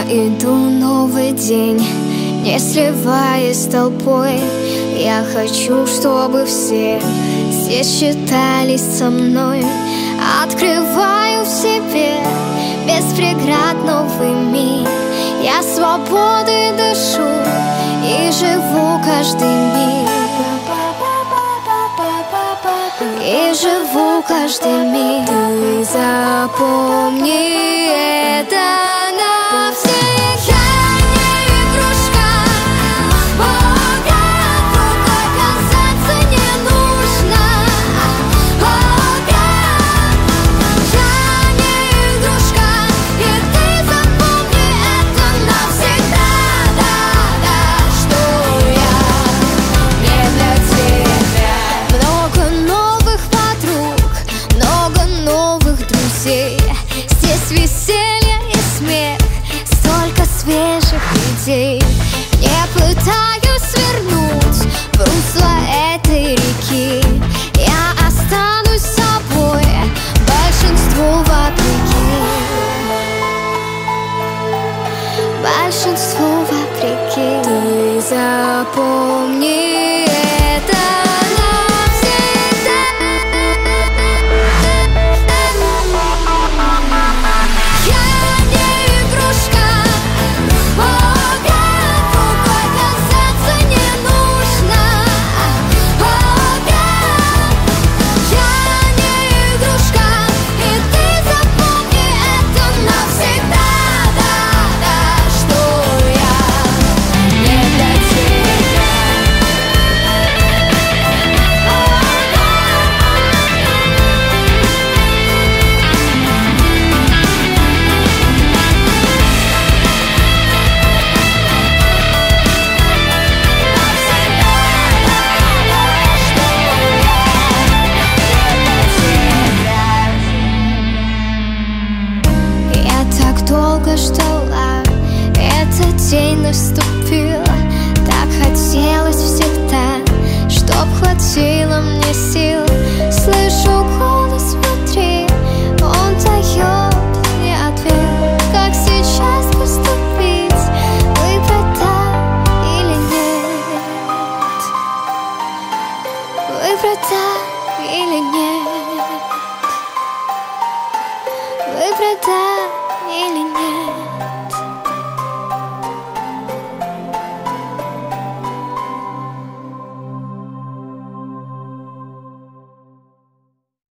иду новый день, не сливаясь с толпой. Я хочу, чтобы все здесь считались со мной. Открываю в себе без преград новый мир. Я свободой дышу и живу каждый миг. И живу каждый миг. Ты запомни это навсегда. Здесь веселье и смех, столько свежих идей. Не пытаюсь свернуть в русло этой реки. Я останусь собой, большинству вопреки. Большинству вопреки. Ты запомни